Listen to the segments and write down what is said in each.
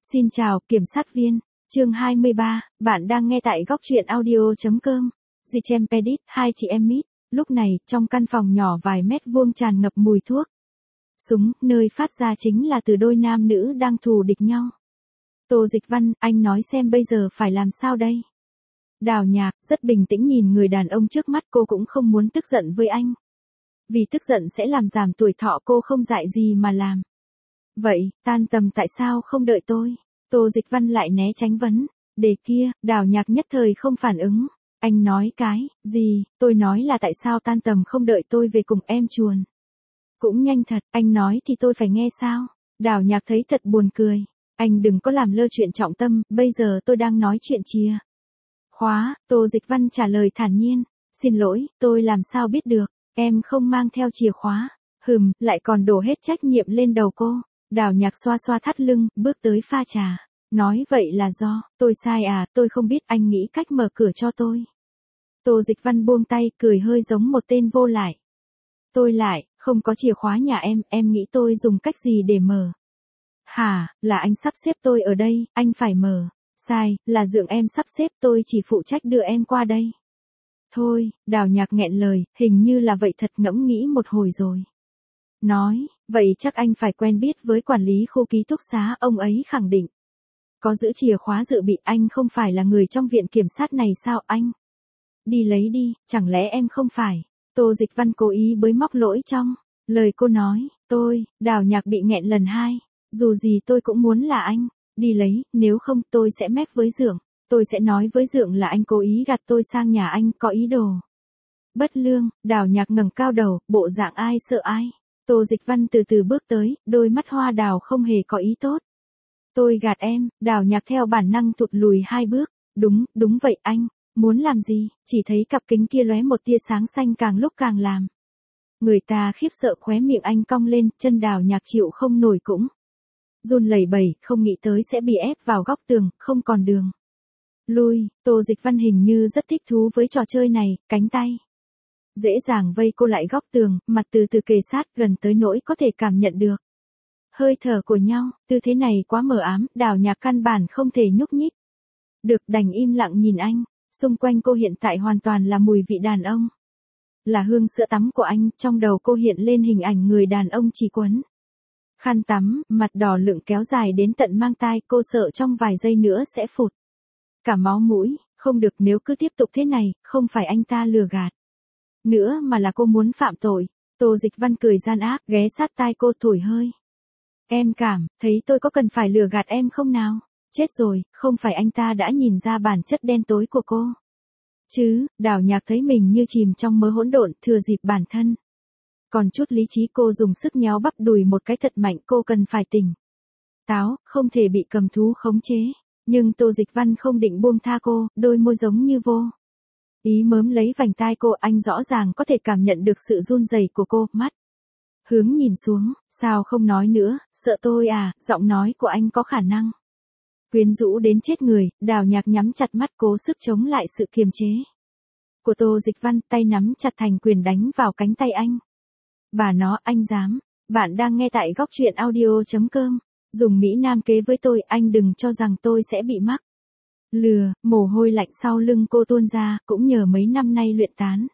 Xin chào, kiểm sát viên. Chương 23, bạn đang nghe tại góc truyện audio.com. Dicempedit, hai chị em mít. Lúc này, trong căn phòng nhỏ vài mét vuông tràn ngập mùi thuốc. Súng, nơi phát ra chính là từ đôi nam nữ đang thù địch nhau. Tô Dịch Văn, anh nói xem bây giờ phải làm sao đây? Đào Nhạc, rất bình tĩnh nhìn người đàn ông trước mắt, cô cũng không muốn tức giận với anh. Vì tức giận sẽ làm giảm tuổi thọ cô, không dại gì mà làm. Vậy, tan tầm tại sao không đợi tôi? Tô Dịch Văn lại né tránh vấn đề kia, Đào Nhạc nhất thời không phản ứng. Anh nói cái gì? Tôi nói là tại sao tan tầm không đợi tôi về cùng em chuồn. Cũng nhanh thật, anh nói thì tôi phải nghe sao? Đào Nhạc thấy thật buồn cười. Anh đừng có làm lơ chuyện trọng tâm, bây giờ tôi đang nói chuyện chìa khóa. Tô Dịch Văn trả lời thản nhiên. Xin lỗi, tôi làm sao biết được, em không mang theo chìa khóa. Lại còn đổ hết trách nhiệm lên đầu cô. Đào Nhạc xoa xoa thắt lưng, bước tới pha trà. Nói vậy là do tôi sai à? Tôi không biết, anh nghĩ cách mở cửa cho tôi. Tô Dịch Văn buông tay, cười hơi giống một tên vô lại. Tôi lại, không có chìa khóa nhà em nghĩ tôi dùng cách gì để mở? Hả, là anh sắp xếp tôi ở đây, anh phải mở. Sai, là Dượng em sắp xếp, tôi chỉ phụ trách đưa em qua đây. Thôi, Đào Nhạc nghẹn lời, hình như là vậy thật, ngẫm nghĩ một hồi rồi. Nói, vậy chắc anh phải quen biết với quản lý khu ký túc xá, ông ấy khẳng định có giữ chìa khóa dự bị. Anh không phải là người trong viện kiểm sát này sao? Anh đi lấy đi, chẳng lẽ em không phải? Tô Dịch Văn cố ý bới móc lỗi trong lời cô nói. Đào Nhạc bị nghẹn lần hai. Dù gì tôi cũng muốn là anh đi lấy, nếu không tôi sẽ mép với Dượng. Tôi sẽ nói với Dượng là anh cố ý gạt tôi sang nhà anh, có ý đồ bất lương. Đào Nhạc ngẩng cao đầu, bộ dạng ai sợ ai. Tô Dịch Văn từ từ bước tới, đôi mắt hoa đào không hề có ý tốt. Tôi gạt em. Đào Nhạc theo bản năng thụt lùi hai bước. Đúng vậy, anh muốn làm gì? Chỉ thấy cặp kính kia lóe một tia sáng xanh, càng lúc càng làm người ta khiếp sợ. Khóe miệng anh cong lên, chân Đào Nhạc chịu không nổi cũng run lẩy bẩy, không nghĩ tới sẽ bị ép vào góc tường, không còn đường lui. Tô Dịch Văn hình như rất thích thú với trò chơi này, cánh tay dễ dàng vây cô lại góc tường, mặt từ từ kề sát gần tới nỗi có thể cảm nhận được hơi thở của nhau. Tư thế này quá mờ ám, Đào Nhạc căn bản không thể nhúc nhích được, đành im lặng nhìn anh. Xung quanh cô hiện tại hoàn toàn là mùi vị đàn ông, là hương sữa tắm của anh. Trong đầu cô hiện lên hình ảnh người đàn ông chỉ quấn khăn tắm, mặt đỏ lựng kéo dài đến tận mang tai. Cô sợ trong vài giây nữa sẽ phụt cả máu mũi. Không được, nếu cứ tiếp tục thế này, không phải anh ta lừa gạt nữa mà là cô muốn phạm tội. Tô Dịch Văn cười gian ác, ghé sát tai cô thổi hơi. Em cảm thấy tôi có cần phải lừa gạt em không nào? Chết rồi, không phải anh ta đã nhìn ra bản chất đen tối của cô chứ? Đào Nhạc thấy mình như chìm trong mớ hỗn độn, thừa dịp bản thân còn chút lý trí, cô dùng sức nhéo bắp đùi một cái thật mạnh. Cô cần phải tỉnh táo, không thể bị cầm thú khống chế. Nhưng Tô Dịch Văn không định buông tha cô, đôi môi giống như vô ý mớm lấy vành tai cô. Anh rõ ràng có thể cảm nhận được sự run rẩy của cô, mắt hướng nhìn xuống. Sao không nói nữa, sợ tôi à? Giọng nói của anh có khả năng quyến rũ đến chết người. Đào Nhạc nhắm chặt mắt, cố sức chống lại sự kiềm chế của Tô Dịch Văn, tay nắm chặt thành quyền đánh vào cánh tay anh. Bà nó, anh dám. Bạn đang nghe tại góc truyện audio.com. Dùng Mỹ Nam kế với tôi, anh đừng cho rằng tôi sẽ bị mắc lừa. Mồ hôi lạnh sau lưng cô tuôn ra, cũng nhờ mấy năm nay luyện tán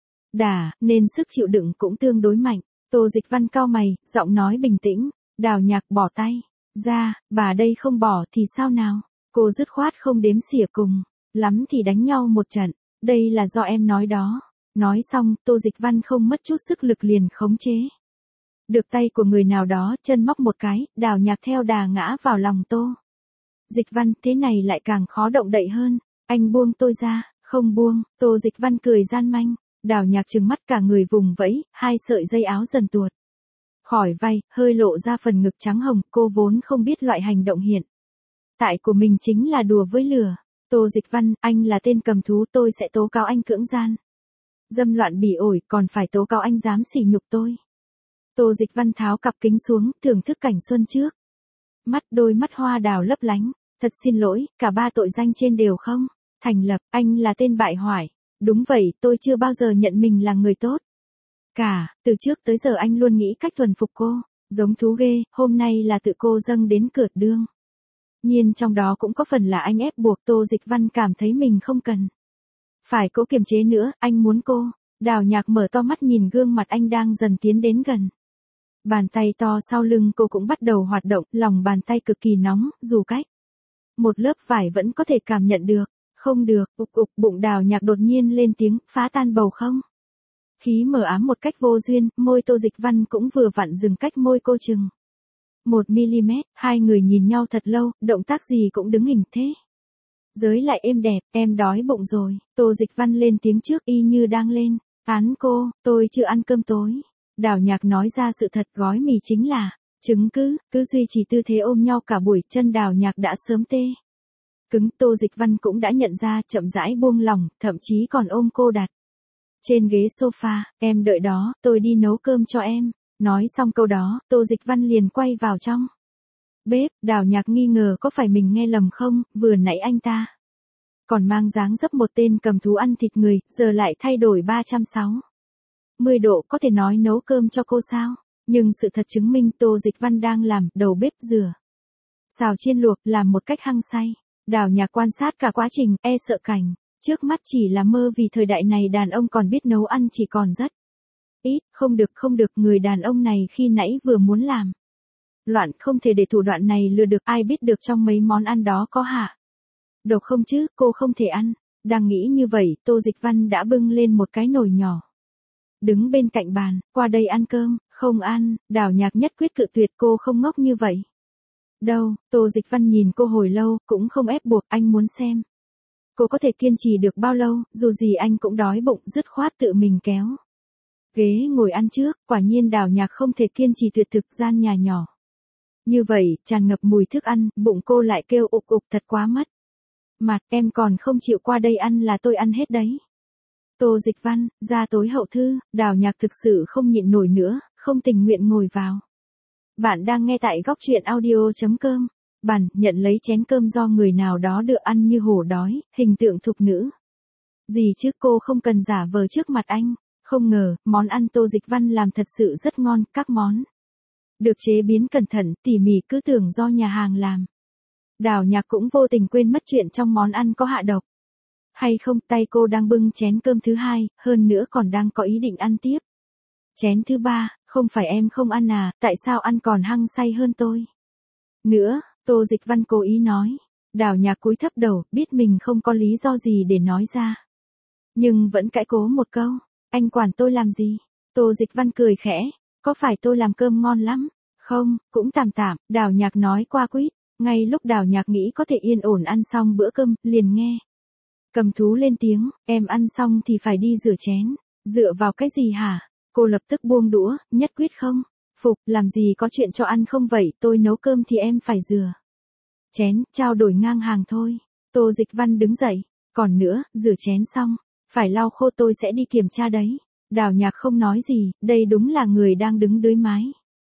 đả, nên sức chịu đựng cũng tương đối mạnh. Tô Dịch Văn cau mày, giọng nói bình tĩnh. Đào Nhạc bỏ tay ra. Bà đây không bỏ thì sao nào? Cô dứt khoát không đếm xỉa, cùng lắm thì đánh nhau một trận. Đây là do em nói đó. Nói xong, Tô Dịch Văn không mất chút sức lực liền khống chế được tay của người nào đó, chân móc một cái. Đào Nhạc theo đà ngã vào lòng Tô Dịch Văn. Thế này lại càng khó động đậy hơn. Anh buông tôi ra. Không buông. Tô Dịch Văn cười gian manh. Đào Nhạc trừng mắt, cả người vùng vẫy, hai sợi dây áo dần tuột khỏi vai, hơi lộ ra phần ngực trắng hồng. Cô vốn không biết loại hành động hiện tại của mình chính là đùa với lửa. Tô Dịch Văn, anh là tên cầm thú, tôi sẽ tố cáo anh cưỡng gian dâm loạn bỉ ổi, còn phải tố cáo anh dám sỉ nhục tôi. Tô Dịch Văn tháo cặp kính xuống, thưởng thức cảnh xuân trước đôi mắt hoa đào lấp lánh. Thật xin lỗi, cả ba tội danh trên đều không thành lập. Anh là tên bại hoại. Đúng vậy, tôi chưa bao giờ nhận mình là người tốt cả. Từ trước tới giờ anh luôn nghĩ cách thuần phục cô, giống thú ghê. Hôm nay là tự cô dâng đến cợt đương nhiên trong đó cũng có phần là anh ép buộc Tô Dịch Văn cảm thấy mình không cần. Phải cố kiềm chế nữa, anh muốn cô. Đào Nhạc mở to mắt nhìn gương mặt anh đang dần tiến đến gần. Bàn tay to sau lưng cô cũng bắt đầu hoạt động, lòng bàn tay cực kỳ nóng, dù cách một lớp vải vẫn có thể cảm nhận được. Không được, bụng Đào Nhạc đột nhiên lên tiếng, phá tan bầu không. Khí mờ ám một cách vô duyên, môi Tô Dịch Văn cũng vừa vặn dừng cách môi cô chừng 1 mm, hai người nhìn nhau thật lâu, động tác gì cũng đứng hình thế. Giới lại êm đẹp, em đói bụng rồi, Tô Dịch Văn lên tiếng trước y như đang lên án cô, tôi chưa ăn cơm tối. Đào Nhạc nói ra sự thật, gói mì chính là trứng, cứ duy trì tư thế ôm nhau cả buổi, chân Đào Nhạc đã sớm tê cứng. Tô Dịch Văn cũng đã nhận ra, chậm rãi buông lỏng, thậm chí còn ôm cô đặt trên ghế sofa, em đợi đó, tôi đi nấu cơm cho em. Nói xong câu đó, Tô Dịch Văn liền quay vào trong bếp. Đào Nhạc nghi ngờ có phải mình nghe lầm không, vừa nãy anh ta còn mang dáng dấp một tên cầm thú ăn thịt người, giờ lại thay đổi 360 độ, có thể nói nấu cơm cho cô sao. Nhưng sự thật chứng minh Tô Dịch Văn đang làm, đầu bếp rửa, xào chiên luộc, làm một cách hăng say. Đào Nhạc quan sát cả quá trình, e sợ cảnh trước mắt chỉ là mơ, vì thời đại này đàn ông còn biết nấu ăn chỉ còn rất ít. Không được, người đàn ông này khi nãy vừa muốn làm loạn, không thể để thủ đoạn này lừa được. Ai biết được trong mấy món ăn đó có hạ độc không chứ, cô không thể ăn. Đang nghĩ như vậy, Tô Dịch Văn đã bưng lên một cái nồi nhỏ đứng bên cạnh bàn, qua đây ăn cơm. Không ăn. Đào Nhạc nhất quyết cự tuyệt, cô không ngốc như vậy đâu. Tô Dịch Văn nhìn cô hồi lâu, cũng không ép buộc, anh muốn xem cô có thể kiên trì được bao lâu, dù gì anh cũng đói bụng, dứt khoát tự mình kéo ghế ngồi ăn trước. Quả nhiên Đào Nhạc không thể kiên trì tuyệt thực, gian nhà nhỏ như vậy, tràn ngập mùi thức ăn, bụng cô lại kêu ục, thật quá mất mặt. Em còn không chịu qua đây ăn là tôi ăn hết đấy. Tô Dịch Văn, ra tối hậu thư. Đào Nhạc thực sự không nhịn nổi nữa, không tình nguyện ngồi vào. Bạn đang nghe tại góc truyện audio.com. Bàn, nhận lấy chén cơm do người nào đó đưa, ăn như hổ đói, hình tượng thục nữ. Gì chứ, cô không cần giả vờ trước mặt anh. Không ngờ, món ăn Tô Dịch Văn làm thật sự rất ngon, các món được chế biến cẩn thận, tỉ mỉ, cứ tưởng do nhà hàng làm. Đào Nhạc cũng vô tình quên mất chuyện trong món ăn có hạ độc hay không. Tay cô đang bưng chén cơm thứ hai, hơn nữa còn đang có ý định ăn tiếp chén thứ ba. Không phải em không ăn à, tại sao ăn còn hăng say hơn tôi nữa, Tô Dịch Văn cố ý nói. Đào Nhạc cúi thấp đầu, biết mình không có lý do gì để nói ra, nhưng vẫn cãi cố một câu. Anh quản tôi làm gì? Tô Dịch Văn cười khẽ. Có phải tôi làm cơm ngon lắm? Không, cũng tạm tạm. Đào Nhạc nói qua quýt. Ngay lúc Đào Nhạc nghĩ có thể yên ổn ăn xong bữa cơm, liền nghe cầm thú lên tiếng, em ăn xong thì phải đi rửa chén. Dựa vào cái gì hả? Cô lập tức buông đũa, nhất quyết không phục. Làm gì có chuyện cho ăn không vậy, tôi nấu cơm thì em phải rửa chén, trao đổi ngang hàng thôi. Tô Dịch Văn đứng dậy. Còn nữa, rửa chén xong phải lau khô, tôi sẽ đi kiểm tra đấy. Đào Nhạc không nói gì, đây đúng là người đang đứng dưới mái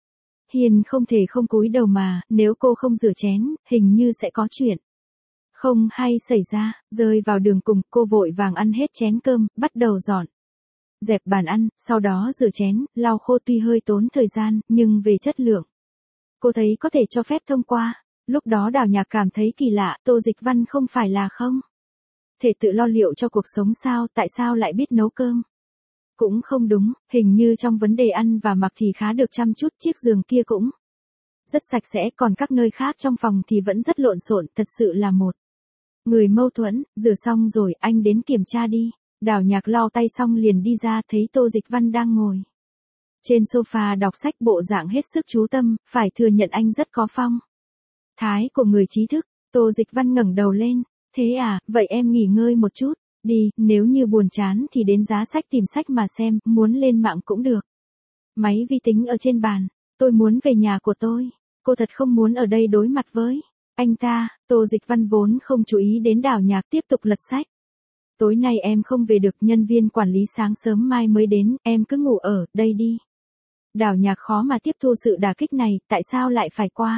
hiên không thể không cúi đầu mà, nếu cô không rửa chén, hình như sẽ có chuyện không hay xảy ra. Rơi vào đường cùng, cô vội vàng ăn hết chén cơm, bắt đầu dọn dẹp bàn ăn, sau đó rửa chén, lau khô. Tuy hơi tốn thời gian, nhưng về chất lượng, cô thấy có thể cho phép thông qua. Lúc đó Đào Nhạc cảm thấy kỳ lạ, Tô Dịch Văn không phải là không thể tự lo liệu cho cuộc sống sao, tại sao lại biết nấu cơm? Cũng không đúng, hình như trong vấn đề ăn và mặc thì khá được chăm chút, chiếc giường kia cũng rất sạch sẽ, còn các nơi khác trong phòng thì vẫn rất lộn xộn, thật sự là một người mâu thuẫn. Rửa xong rồi, anh đến kiểm tra đi. Đào Nhạc lau tay xong liền đi ra, thấy Tô Dịch Văn đang ngồi trên sofa đọc sách, bộ dạng hết sức chú tâm, phải thừa nhận anh rất có phong thái của người trí thức. Tô Dịch Văn ngẩng đầu lên. Thế à, vậy em nghỉ ngơi một chút đi, nếu như buồn chán thì đến giá sách tìm sách mà xem, muốn lên mạng cũng được. Máy vi tính ở trên bàn. Tôi muốn về nhà của tôi. Cô thật không muốn ở đây đối mặt với anh ta. Tô Dịch Văn vốn không chú ý đến Đào Nhạc, tiếp tục lật sách. Tối nay em không về được, nhân viên quản lý sáng sớm mai mới đến, em cứ ngủ ở đây đi. Đào Nhạc khó mà tiếp thu sự đả kích này, tại sao lại phải qua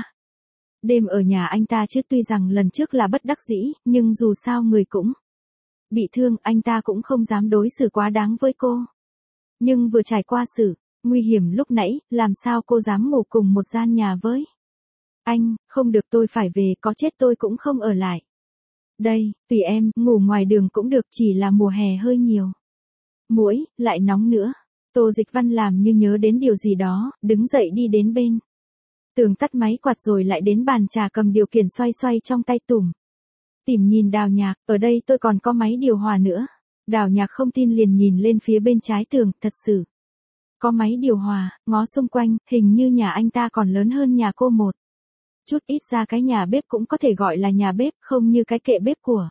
đêm ở nhà anh ta chứ? Tuy rằng lần trước là bất đắc dĩ, nhưng dù sao người cũng bị thương, anh ta cũng không dám đối xử quá đáng với cô. Nhưng vừa trải qua sự nguy hiểm lúc nãy, làm sao cô dám ngủ cùng một gian nhà với Anh, không được tôi phải về, có chết tôi cũng không ở lại. Đây, tùy em, ngủ ngoài đường cũng được, chỉ là mùa hè hơi nhiều. Muỗi, lại nóng nữa. Tô Dịch Văn làm như nhớ đến điều gì đó, đứng dậy đi đến bên tường tắt máy quạt rồi lại đến bàn trà cầm điều khiển xoay xoay trong tay tủm tỉm nhìn Đào Nhạc, ở đây tôi còn có máy điều hòa nữa. Đào Nhạc không tin liền nhìn lên phía bên trái tường, thật sự. Có máy điều hòa, ngó xung quanh, hình như nhà anh ta còn lớn hơn nhà cô một chút, ít ra cái nhà bếp cũng có thể gọi là nhà bếp, không như cái kệ bếp của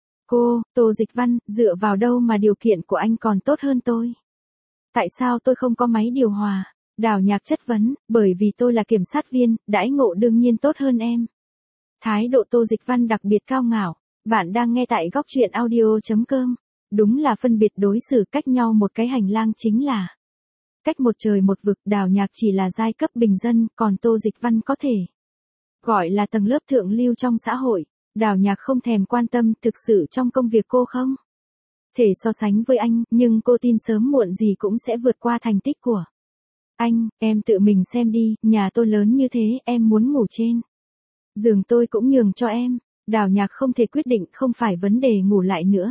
cô. Tô Dịch Văn, dựa vào đâu mà điều kiện của anh còn tốt hơn tôi? Tại sao tôi không có máy điều hòa? Đào Nhạc chất vấn, bởi vì tôi là kiểm sát viên, đãi ngộ đương nhiên tốt hơn em. Thái độ Tô Dịch Văn đặc biệt cao ngạo. Bạn đang nghe tại góc truyện audio.com. Đúng là phân biệt đối xử, cách nhau một cái hành lang chính là cách một trời một vực. Đào Nhạc chỉ là giai cấp bình dân, còn Tô Dịch Văn có thể gọi là tầng lớp thượng lưu trong xã hội. Đào Nhạc không thèm quan tâm, thực sự trong công việc cô không thể so sánh với anh, nhưng cô tin sớm muộn gì cũng sẽ vượt qua thành tích của anh. Em tự mình xem đi, nhà tôi lớn như thế, em muốn ngủ trên giường tôi cũng nhường cho em. Đào Nhạc không thể quyết định, không phải vấn đề ngủ lại nữa,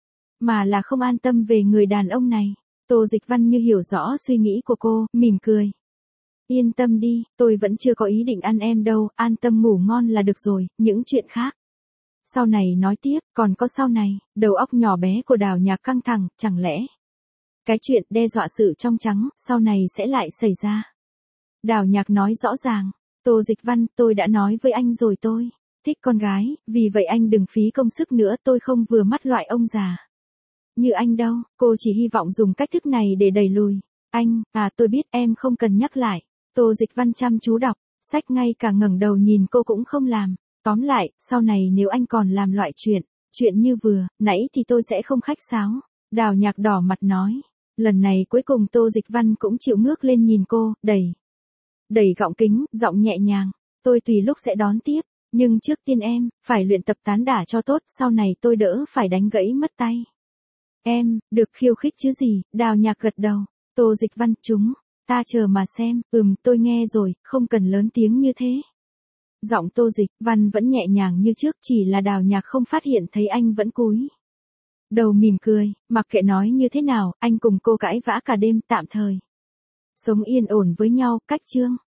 mà là không an tâm về người đàn ông này. Tô Dịch Văn như hiểu rõ suy nghĩ của cô, mỉm cười. Yên tâm đi, tôi vẫn chưa có ý định ăn em đâu, an tâm ngủ ngon là được rồi, những chuyện khác sau này nói tiếp. Còn có sau này? Đầu óc nhỏ bé của Đào Nhạc căng thẳng, chẳng lẽ cái chuyện đe dọa sự trong trắng sau này sẽ lại xảy ra? Đào Nhạc nói rõ ràng. Tô Dịch Văn, tôi đã nói với anh rồi, tôi thích con gái, vì vậy anh đừng phí công sức nữa, tôi không vừa mắt loại ông già như anh đâu. Cô chỉ hy vọng dùng cách thức này để đẩy lùi anh. À, tôi biết, em không cần nhắc lại. Tô Dịch Văn chăm chú đọc sách, ngay cả ngẩng đầu nhìn cô cũng không làm. Tóm lại, sau này nếu anh còn làm loại chuyện như vừa nãy thì tôi sẽ không khách sáo. Đào Nhạc đỏ mặt nói. Lần này cuối cùng Tô Dịch Văn cũng chịu ngước lên nhìn cô, đẩy gọng kính, giọng nhẹ nhàng. Tôi tùy lúc sẽ đón tiếp, nhưng trước tiên em phải luyện tập tán đả cho tốt, sau này tôi đỡ phải đánh gãy mất tay. Em, được khiêu khích chứ gì? Đào Nhạc gật đầu. Tô Dịch Văn, chúng ta chờ mà xem. Tôi nghe rồi, không cần lớn tiếng như thế. Giọng Tô Dịch Văn vẫn nhẹ nhàng như trước, chỉ là Đào Nhạc không phát hiện thấy anh vẫn cúi đầu mỉm cười. Mặc kệ nói như thế nào, anh cùng cô cãi vã cả đêm, tạm thời sống yên ổn với nhau. Cách chương